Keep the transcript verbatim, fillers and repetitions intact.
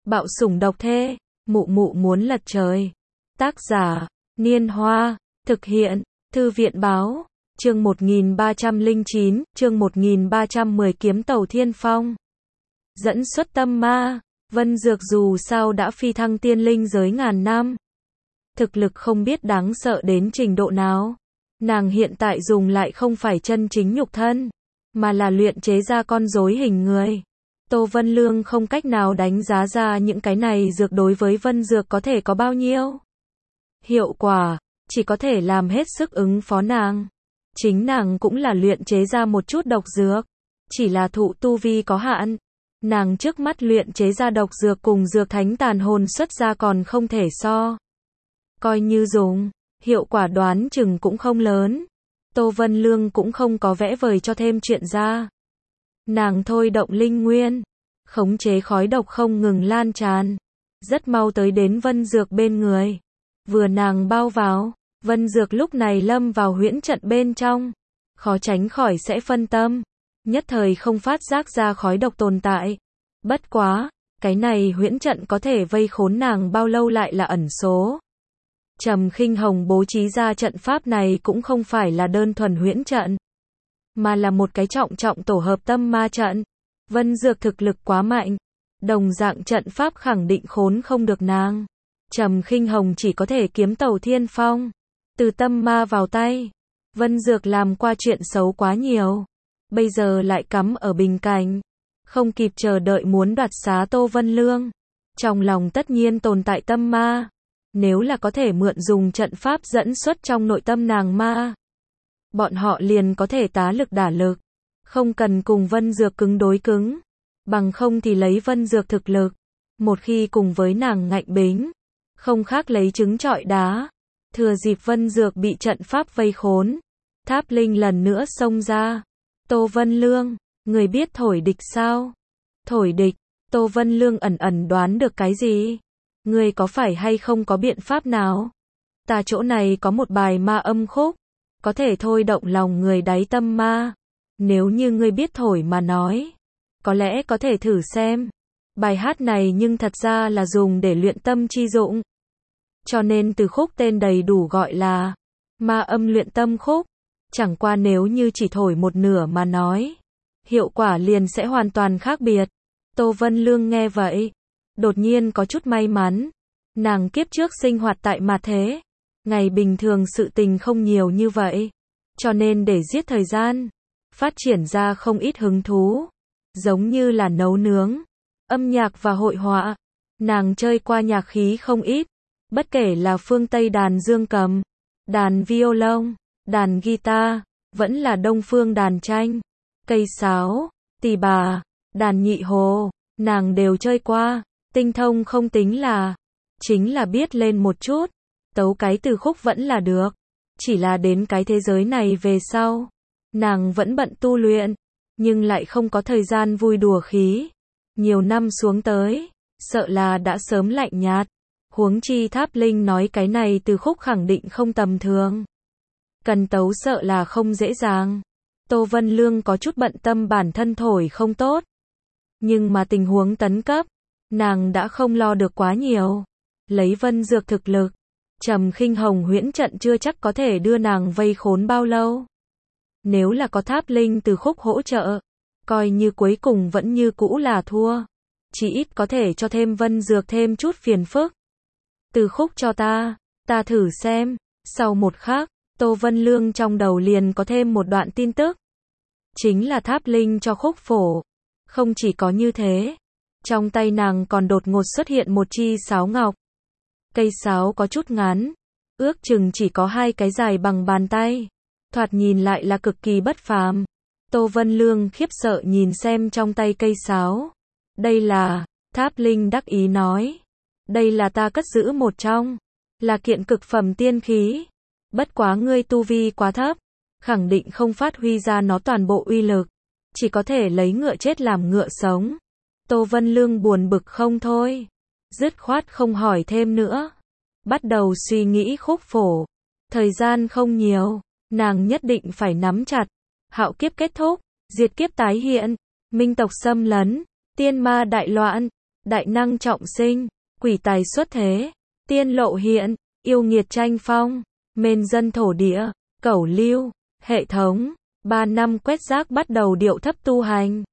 Bạo sủng độc thê, mụ mụ muốn lật trời. Tác giả, Niên Hoa, thực hiện, Thư viện báo, chương một nghìn ba trăm lẻ chín, chương một nghìn ba trăm mười kiếm tàu thiên phong. Dẫn xuất tâm ma, Vân Dược dù sao đã phi thăng tiên linh giới ngàn năm. Thực lực không biết đáng sợ đến trình độ nào. Nàng hiện tại dùng lại không phải chân chính nhục thân, mà là luyện chế ra con rối hình người. Tô Vân Lương không cách nào đánh giá ra những cái này dược đối với Vân Dược có thể có bao nhiêu hiệu quả, chỉ có thể làm hết sức ứng phó nàng. Chính nàng cũng là luyện chế ra một chút độc dược, chỉ là thụ tu vi có hạn. Nàng trước mắt luyện chế ra độc dược cùng dược thánh tàn hồn xuất ra còn không thể so. Coi như dùng, hiệu quả đoán chừng cũng không lớn. Tô Vân Lương cũng không có vẽ vời cho thêm chuyện ra. Nàng thôi động linh nguyên, khống chế khói độc không ngừng lan tràn, rất mau tới đến Vân Dược bên người. Vừa nàng bao vào, Vân Dược lúc này lâm vào huyễn trận bên trong, khó tránh khỏi sẽ phân tâm, nhất thời không phát giác ra khói độc tồn tại. Bất quá, cái này huyễn trận có thể vây khốn nàng bao lâu lại là ẩn số. Trầm Khinh Hồng bố trí ra trận pháp này cũng không phải là đơn thuần huyễn trận, mà là một cái trọng trọng tổ hợp tâm ma trận. Vân Dược thực lực quá mạnh, đồng dạng trận pháp khẳng định khốn không được nàng. Trầm Khinh Hồng chỉ có thể kiếm tàu thiên phong, từ tâm ma vào tay. Vân Dược làm qua chuyện xấu quá nhiều, bây giờ lại cắm ở bình cảnh, không kịp chờ đợi muốn đoạt xá Tô Vân Lương. Trong lòng tất nhiên tồn tại tâm ma, nếu là có thể mượn dùng trận pháp dẫn xuất trong nội tâm nàng ma, bọn họ liền có thể tá lực đả lực, không cần cùng Vân Dược cứng đối cứng, bằng không thì lấy Vân Dược thực lực, một khi cùng với nàng ngạnh bính, không khác lấy trứng trọi đá. Thừa dịp Vân Dược bị trận pháp vây khốn, Tháp Linh lần nữa xông ra. Tô Vân Lương, người biết thổi địch sao? Thổi địch, Tô Vân Lương ẩn ẩn đoán được cái gì? Người có phải hay không có biện pháp nào? Ta chỗ này có một bài ma âm khúc, có thể thôi động lòng người đáy tâm ma. Nếu như ngươi biết thổi mà nói, có lẽ có thể thử xem. Bài hát này nhưng thật ra là dùng để luyện tâm chi dụng, cho nên từ khúc tên đầy đủ gọi là Ma Âm Luyện Tâm Khúc. Chẳng qua nếu như chỉ thổi một nửa mà nói, hiệu quả liền sẽ hoàn toàn khác biệt. Tô Vân Lương nghe vậy, đột nhiên có chút may mắn. Nàng kiếp trước sinh hoạt tại mạt thế, ngày bình thường sự tình không nhiều như vậy, cho nên để giết thời gian, phát triển ra không ít hứng thú, giống như là nấu nướng, âm nhạc và hội họa. Nàng chơi qua nhạc khí không ít, bất kể là phương Tây đàn dương cầm, đàn violon, đàn guitar, vẫn là đông phương đàn tranh, cây sáo, tỳ bà, đàn nhị hồ, nàng đều chơi qua. Tinh thông không tính là, chính là biết lên một chút, tấu cái từ khúc vẫn là được. Chỉ là đến cái thế giới này về sau, nàng vẫn bận tu luyện, nhưng lại không có thời gian vui đùa khí. Nhiều năm xuống tới, sợ là đã sớm lạnh nhạt. Huống chi Tháp Linh nói cái này từ khúc khẳng định không tầm thường, cần tấu sợ là không dễ dàng. Tô Vân Lương có chút bận tâm bản thân thổi không tốt, nhưng mà tình huống tấn cấp, nàng đã không lo được quá nhiều. Lấy Vân Dược thực lực, Trầm Khinh Hồng huyễn trận chưa chắc có thể đưa nàng vây khốn bao lâu. Nếu là có Tháp Linh từ khúc hỗ trợ, coi như cuối cùng vẫn như cũ là thua, chỉ ít có thể cho thêm Vân Dược thêm chút phiền phức. Từ khúc cho ta, ta thử xem. Sau một khắc, Tô Vân Lương trong đầu liền có thêm một đoạn tin tức, chính là Tháp Linh cho khúc phổ. Không chỉ có như thế, trong tay nàng còn đột ngột xuất hiện một chi sáo ngọc. Cây sáo có chút ngắn, ước chừng chỉ có hai cái dài bằng bàn tay, thoạt nhìn lại là cực kỳ bất phàm. Tô Vân Lương khiếp sợ nhìn xem trong tay cây sáo. Đây là, Tháp Linh đắc ý nói, đây là ta cất giữ một trong, là kiện cực phẩm tiên khí. Bất quá ngươi tu vi quá thấp, khẳng định không phát huy ra nó toàn bộ uy lực, chỉ có thể lấy ngựa chết làm ngựa sống. Tô Vân Lương buồn bực không thôi, dứt khoát không hỏi thêm nữa, bắt đầu suy nghĩ khúc phổ. Thời gian không nhiều, nàng nhất định phải nắm chặt. Hạo kiếp kết thúc, diệt kiếp tái hiện, minh tộc xâm lấn, tiên ma đại loạn, đại năng trọng sinh, quỷ tài xuất thế, tiên lộ hiện, yêu nghiệt tranh phong, mên dân thổ địa, cẩu lưu, hệ thống, ba năm quét rác bắt đầu điệu thấp tu hành.